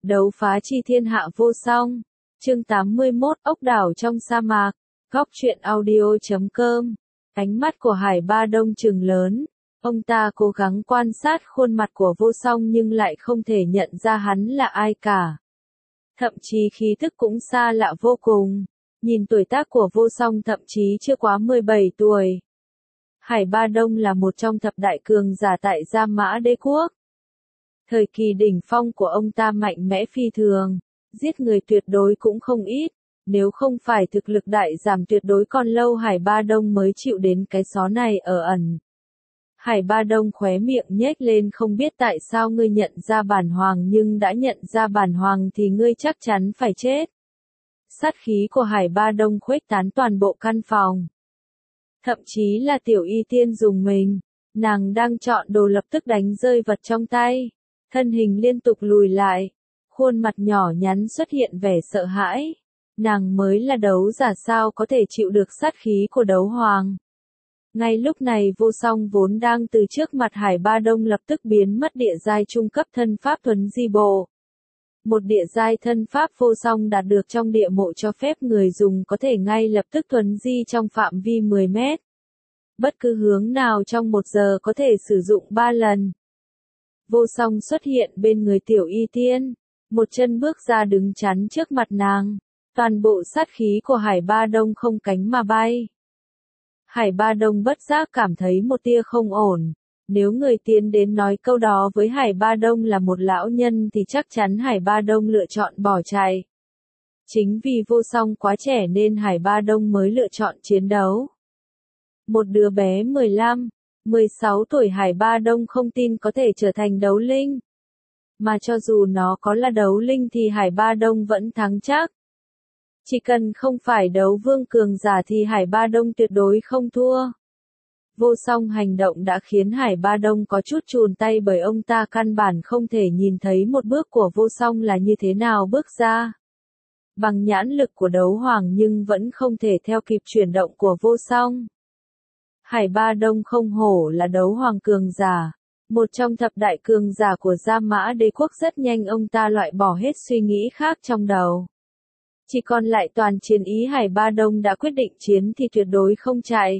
Đấu phá chi thiên hạ vô song. Chương 81, ốc đảo trong sa mạc. Góc truyện audio.com. Ánh mắt của Hải Ba Đông trừng lớn. Ông ta cố gắng quan sát khuôn mặt của vô song nhưng lại không thể nhận ra hắn là ai cả. Thậm chí khí thức cũng xa lạ vô cùng. Nhìn tuổi tác của vô song thậm chí chưa quá 17 tuổi. Hải Ba Đông là một trong thập đại cường giả tại Gia Mã Đế Quốc. Thời kỳ đỉnh phong của ông ta mạnh mẽ phi thường, giết người tuyệt đối cũng không ít, nếu không phải thực lực đại giảm tuyệt đối còn lâu Hải Ba Đông mới chịu đến cái xó này ở ẩn. Hải Ba Đông khóe miệng nhếch lên, không biết tại sao ngươi nhận ra bản hoàng, nhưng đã nhận ra bản hoàng thì ngươi chắc chắn phải chết. Sát khí của Hải Ba Đông khuếch tán toàn bộ căn phòng. Thậm chí là Tiểu Y Tiên dùng mình, nàng đang chọn đồ lập tức đánh rơi vật trong tay. Thân hình liên tục lùi lại, khuôn mặt nhỏ nhắn xuất hiện vẻ sợ hãi. Nàng mới là đấu giả sao có thể chịu được sát khí của đấu hoàng. Ngay lúc này vô song vốn đang từ trước mặt Hải Ba Đông lập tức biến mất địa giai trung cấp thân pháp thuấn di bộ. Một địa giai thân pháp vô song đạt được trong địa mộ cho phép người dùng có thể ngay lập tức thuấn di trong phạm vi 10 mét. Bất cứ hướng nào trong 1 giờ có thể sử dụng 3 lần. Vô song xuất hiện bên người Tiểu Y Tiên, một chân bước ra đứng chắn trước mặt nàng. Toàn bộ sát khí của Hải Ba Đông không cánh mà bay. Hải Ba Đông bất giác cảm thấy một tia không ổn. Nếu người tiến đến nói câu đó với Hải Ba Đông là một lão nhân thì chắc chắn Hải Ba Đông lựa chọn bỏ chạy. Chính vì vô song quá trẻ nên Hải Ba Đông mới lựa chọn chiến đấu. Một đứa bé 15, 16 tuổi Hải Ba Đông không tin có thể trở thành đấu linh. Mà cho dù nó có là đấu linh thì Hải Ba Đông vẫn thắng chắc. Chỉ cần không phải đấu vương cường giả thì Hải Ba Đông tuyệt đối không thua. Vô song hành động đã khiến Hải Ba Đông có chút chùn tay bởi ông ta căn bản không thể nhìn thấy một bước của vô song là như thế nào bước ra. Bằng nhãn lực của đấu hoàng nhưng vẫn không thể theo kịp chuyển động của vô song. Hải Ba Đông không hổ là đấu hoàng cường giả, một trong thập đại cường giả của Gia Mã Đế Quốc. Rất nhanh ông ta loại bỏ hết suy nghĩ khác trong đầu. Chỉ còn lại toàn chiến ý. Hải Ba Đông đã quyết định chiến thì tuyệt đối không chạy.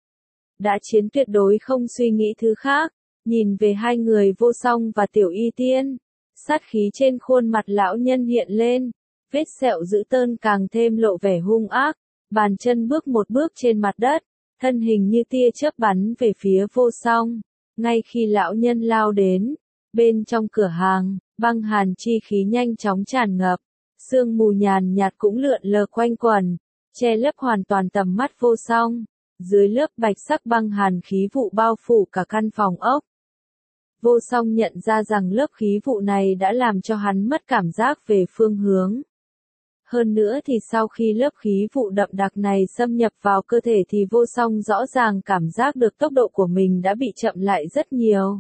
Đã chiến tuyệt đối không suy nghĩ thứ khác. Nhìn về hai người vô song và Tiểu Y Tiên, sát khí trên khuôn mặt lão nhân hiện lên, vết sẹo dữ tợn càng thêm lộ vẻ hung ác, bàn chân bước một bước trên mặt đất, thân hình như tia chớp bắn về phía vô song. Ngay khi lão nhân lao đến, bên trong cửa hàng, băng hàn chi khí nhanh chóng tràn ngập, sương mù nhàn nhạt cũng lượn lờ quanh quẩn, che lấp hoàn toàn tầm mắt vô song. Dưới lớp bạch sắc băng hàn khí vụ bao phủ cả căn phòng ốc. Vô song nhận ra rằng lớp khí vụ này đã làm cho hắn mất cảm giác về phương hướng. Hơn nữa thì sau khi lớp khí vụ đậm đặc này xâm nhập vào cơ thể thì vô song rõ ràng cảm giác được tốc độ của mình đã bị chậm lại rất nhiều.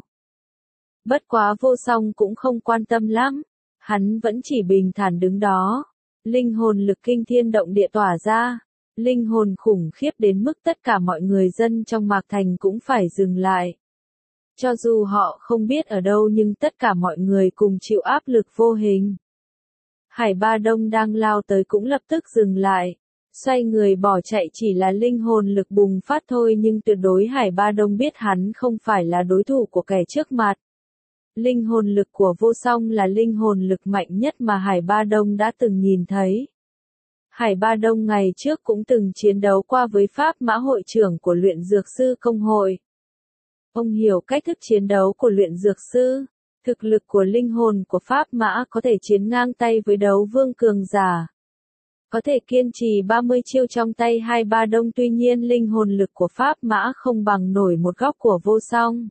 Bất quá vô song cũng không quan tâm lắm, hắn vẫn chỉ bình thản đứng đó. Linh hồn lực kinh thiên động địa tỏa ra, linh hồn khủng khiếp đến mức tất cả mọi người dân trong Mạc Thành cũng phải dừng lại. Cho dù họ không biết ở đâu nhưng tất cả mọi người cùng chịu áp lực vô hình. Hải Ba Đông đang lao tới cũng lập tức dừng lại, xoay người bỏ chạy. Chỉ là linh hồn lực bùng phát thôi nhưng tuyệt đối Hải Ba Đông biết hắn không phải là đối thủ của kẻ trước mặt. Linh hồn lực của vô song là linh hồn lực mạnh nhất mà Hải Ba Đông đã từng nhìn thấy. Hải Ba Đông ngày trước cũng từng chiến đấu qua với Pháp Mã hội trưởng của luyện dược sư công hội. Ông hiểu cách thức chiến đấu của luyện dược sư. Thực lực của linh hồn của Pháp Mã có thể chiến ngang tay với đấu vương cường giả. Có thể kiên trì 30 chiêu trong tay Hải Ba Đông, tuy nhiên linh hồn lực của Pháp Mã không bằng nổi một góc của vô song.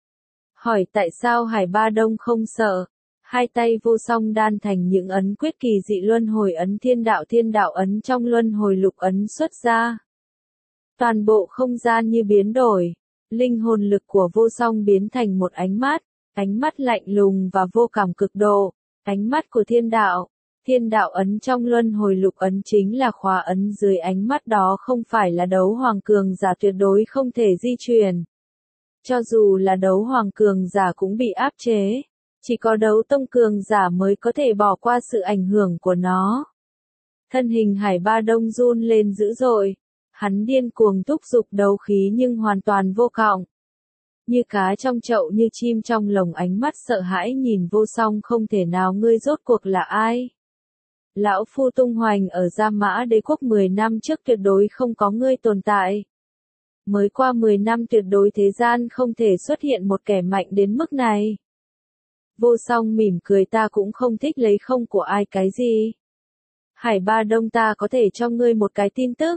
Hỏi tại sao Hải Ba Đông không sợ? Hai tay vô song đan thành những ấn quyết kỳ dị luân hồi ấn, thiên đạo ấn trong luân hồi lục ấn xuất ra. Toàn bộ không gian như biến đổi. Linh hồn lực của vô song biến thành một ánh mắt lạnh lùng và vô cảm cực độ, ánh mắt của thiên đạo ấn trong luân hồi lục ấn chính là khóa ấn. Dưới ánh mắt đó không phải là đấu hoàng cường giả tuyệt đối không thể di chuyển. Cho dù là đấu hoàng cường giả cũng bị áp chế. Chỉ có đấu tông cường giả mới có thể bỏ qua sự ảnh hưởng của nó. Thân hình Hải Ba Đông run lên dữ dội. Hắn điên cuồng thúc giục đấu khí nhưng hoàn toàn vô vọng. Như cá trong chậu như chim trong lồng, ánh mắt sợ hãi nhìn Vô Song. Không thể nào, ngươi rốt cuộc là ai? Lão phu tung hoành ở Gia Mã Đế quốc 10 năm trước, tuyệt đối không có ngươi tồn tại. Mới qua 10 năm tuyệt đối thế gian không thể xuất hiện một kẻ mạnh đến mức này. Vô Song mỉm cười, ta cũng không thích lấy không của ai cái gì. Hải Ba Đông, ta có thể cho ngươi một cái tin tức.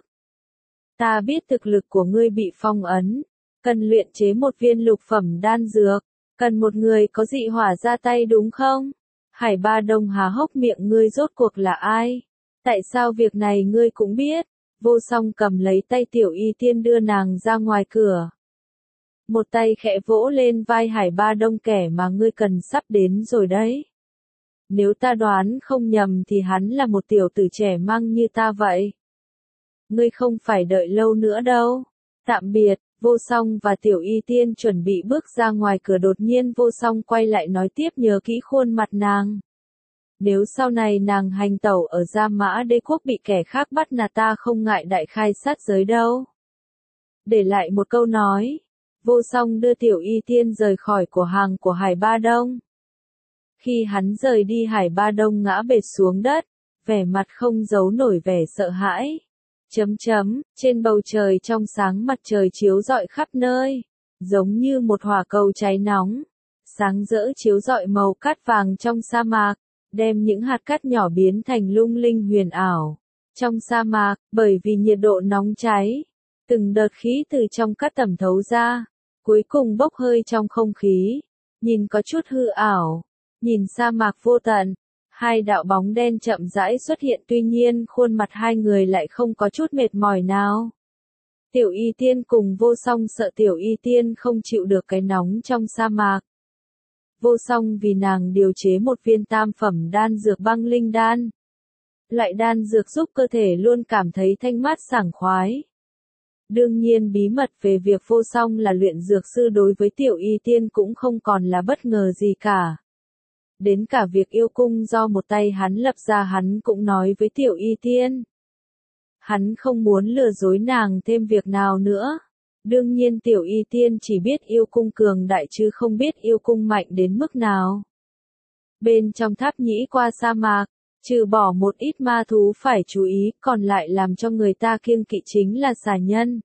Ta biết thực lực của ngươi bị phong ấn, cần luyện chế một viên lục phẩm đan dược, cần một người có dị hỏa ra tay đúng không? Hải Ba Đông há hốc miệng, ngươi rốt cuộc là ai? Tại sao việc này ngươi cũng biết? Vô Song cầm lấy tay Tiểu Y Tiên đưa nàng ra ngoài cửa. Một tay khẽ vỗ lên vai Hải Ba Đông, kẻ mà ngươi cần sắp đến rồi đấy. Nếu ta đoán không nhầm thì hắn là một tiểu tử trẻ măng như ta vậy. Ngươi không phải đợi lâu nữa đâu. Tạm biệt. Vô Song và Tiểu Y Tiên chuẩn bị bước ra ngoài cửa, đột nhiên Vô Song quay lại nói tiếp, nhớ kỹ khuôn mặt nàng. Nếu sau này nàng hành tẩu ở Gia Mã Đế quốc bị kẻ khác bắt nạt, ta không ngại đại khai sát giới đâu. Để lại một câu nói, Vô Song đưa Tiểu Y Tiên rời khỏi cửa hàng của Hải Ba Đông. Khi hắn rời đi, Hải Ba Đông ngã bệt xuống đất, vẻ mặt không giấu nổi vẻ sợ hãi. Trên bầu trời trong sáng, mặt trời chiếu rọi khắp nơi, giống như một hỏa cầu cháy nóng, sáng rỡ chiếu rọi màu cát vàng trong sa mạc, đem những hạt cát nhỏ biến thành lung linh huyền ảo. Trong sa mạc, bởi vì nhiệt độ nóng cháy, từng đợt khí từ trong cát tẩm thấu ra, cuối cùng bốc hơi trong không khí, nhìn có chút hư ảo, nhìn sa mạc vô tận. Hai đạo bóng đen chậm rãi xuất hiện, tuy nhiên khuôn mặt hai người lại không có chút mệt mỏi nào. Tiểu Y Tiên cùng Vô Song sợ Tiểu Y Tiên không chịu được cái nóng trong sa mạc. Vô Song vì nàng điều chế một viên tam phẩm đan dược băng linh đan. Loại đan dược giúp cơ thể luôn cảm thấy thanh mát sảng khoái. Đương nhiên bí mật về việc Vô Song là luyện dược sư đối với Tiểu Y Tiên cũng không còn là bất ngờ gì cả. Đến cả việc yêu cung do một tay hắn lập ra hắn cũng nói với Tiểu Y Tiên. Hắn không muốn lừa dối nàng thêm việc nào nữa. Đương nhiên Tiểu Y Tiên chỉ biết yêu cung cường đại chứ không biết yêu cung mạnh đến mức nào. Bên trong tháp nhĩ qua sa mạc, trừ bỏ một ít ma thú phải chú ý, còn lại làm cho người ta kiêng kỵ chính là xà nhân.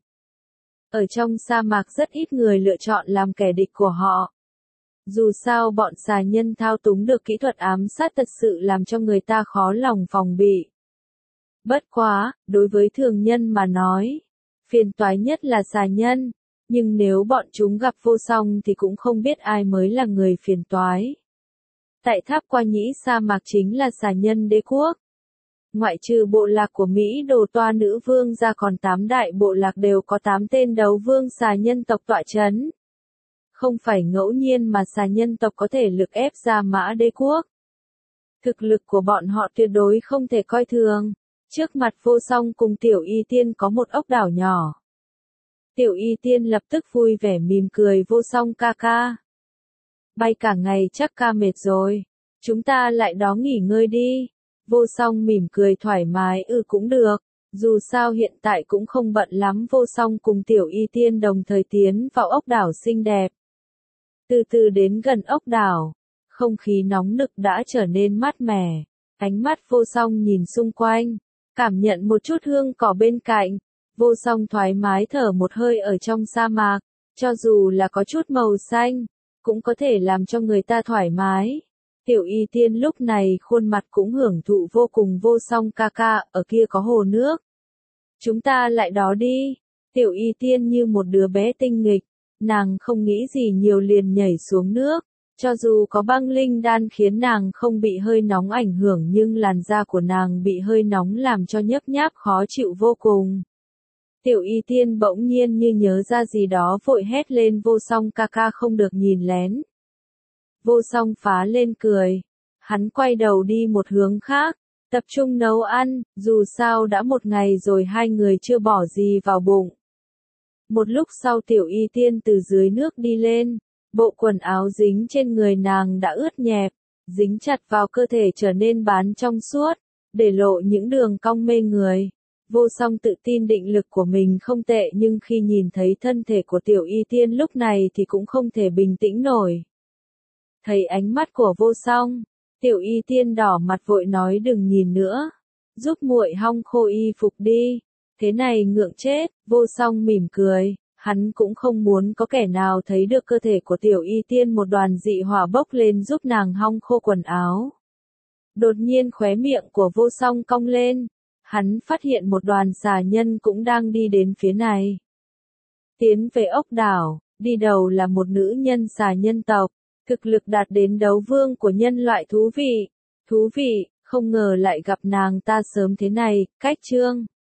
Ở trong sa mạc rất ít người lựa chọn làm kẻ địch của họ. Dù sao bọn xà nhân thao túng được kỹ thuật ám sát thật sự làm cho người ta khó lòng phòng bị. Bất quá, đối với thường nhân mà nói, phiền toái nhất là xà nhân, nhưng nếu bọn chúng gặp Vô Song thì cũng không biết ai mới là người phiền toái. Tại tháp Qua Nhĩ sa mạc chính là xà nhân đế quốc. Ngoại trừ bộ lạc của Mỹ Đồ Toa Nữ Vương ra, còn 8 đại bộ lạc đều có 8 tên đấu vương xà nhân tộc tọa chấn. Không phải ngẫu nhiên mà xà nhân tộc có thể lực ép Gia Mã Đế quốc. Thực lực của bọn họ tuyệt đối không thể coi thường. Trước mặt Vô Song cùng Tiểu Y Tiên có một ốc đảo nhỏ. Tiểu Y Tiên lập tức vui vẻ mỉm cười, Vô Song ca ca. Bay cả ngày chắc ca mệt rồi. Chúng ta lại đó nghỉ ngơi đi. Vô Song mỉm cười thoải mái, cũng được. Dù sao hiện tại cũng không bận lắm. Vô Song cùng Tiểu Y Tiên đồng thời tiến vào ốc đảo xinh đẹp. Từ từ đến gần ốc đảo, không khí nóng nực đã trở nên mát mẻ. Ánh mắt Vô Song nhìn xung quanh, cảm nhận một chút hương cỏ bên cạnh. Vô Song thoải mái thở một hơi ở trong sa mạc, cho dù là có chút màu xanh, cũng có thể làm cho người ta thoải mái. Tiểu Y Tiên lúc này khuôn mặt cũng hưởng thụ vô cùng. Vô Song ca ca, ở kia có hồ nước. Chúng ta lại đó đi. Tiểu Y Tiên như một đứa bé tinh nghịch. Nàng không nghĩ gì nhiều liền nhảy xuống nước, cho dù có băng linh đan khiến nàng không bị hơi nóng ảnh hưởng nhưng làn da của nàng bị hơi nóng làm cho nhấp nháp khó chịu vô cùng. Tiểu Y Tiên bỗng nhiên như nhớ ra gì đó vội hét lên, Vô Song ca ca không được nhìn lén. Vô Song phá lên cười, hắn quay đầu đi một hướng khác, tập trung nấu ăn, dù sao đã một ngày rồi hai người chưa bỏ gì vào bụng. Một lúc sau Tiểu Y Tiên từ dưới nước đi lên, Bộ quần áo dính trên người nàng đã ướt nhẹp, dính chặt vào cơ thể trở nên bán trong suốt, để lộ những đường cong mê người. Vô Song tự tin định lực của mình không tệ nhưng khi nhìn thấy thân thể của Tiểu Y Tiên lúc này thì cũng không thể bình tĩnh nổi. Thấy ánh mắt của Vô Song, Tiểu Y Tiên đỏ mặt vội nói đừng nhìn nữa, giúp muội hong khô y phục đi. Thế này ngượng chết, Vô Song mỉm cười, hắn cũng không muốn có kẻ nào thấy được cơ thể của Tiểu Y Tiên một đoàn dị hỏa bốc lên giúp nàng hong khô quần áo. Đột nhiên khóe miệng của Vô Song cong lên, hắn phát hiện một đoàn xà nhân cũng đang đi đến phía này. Tiến về ốc đảo, đi đầu là một nữ nhân xà nhân tộc, thực lực đạt đến đấu vương của nhân loại thú vị, không ngờ lại gặp nàng ta sớm thế này, cách chương.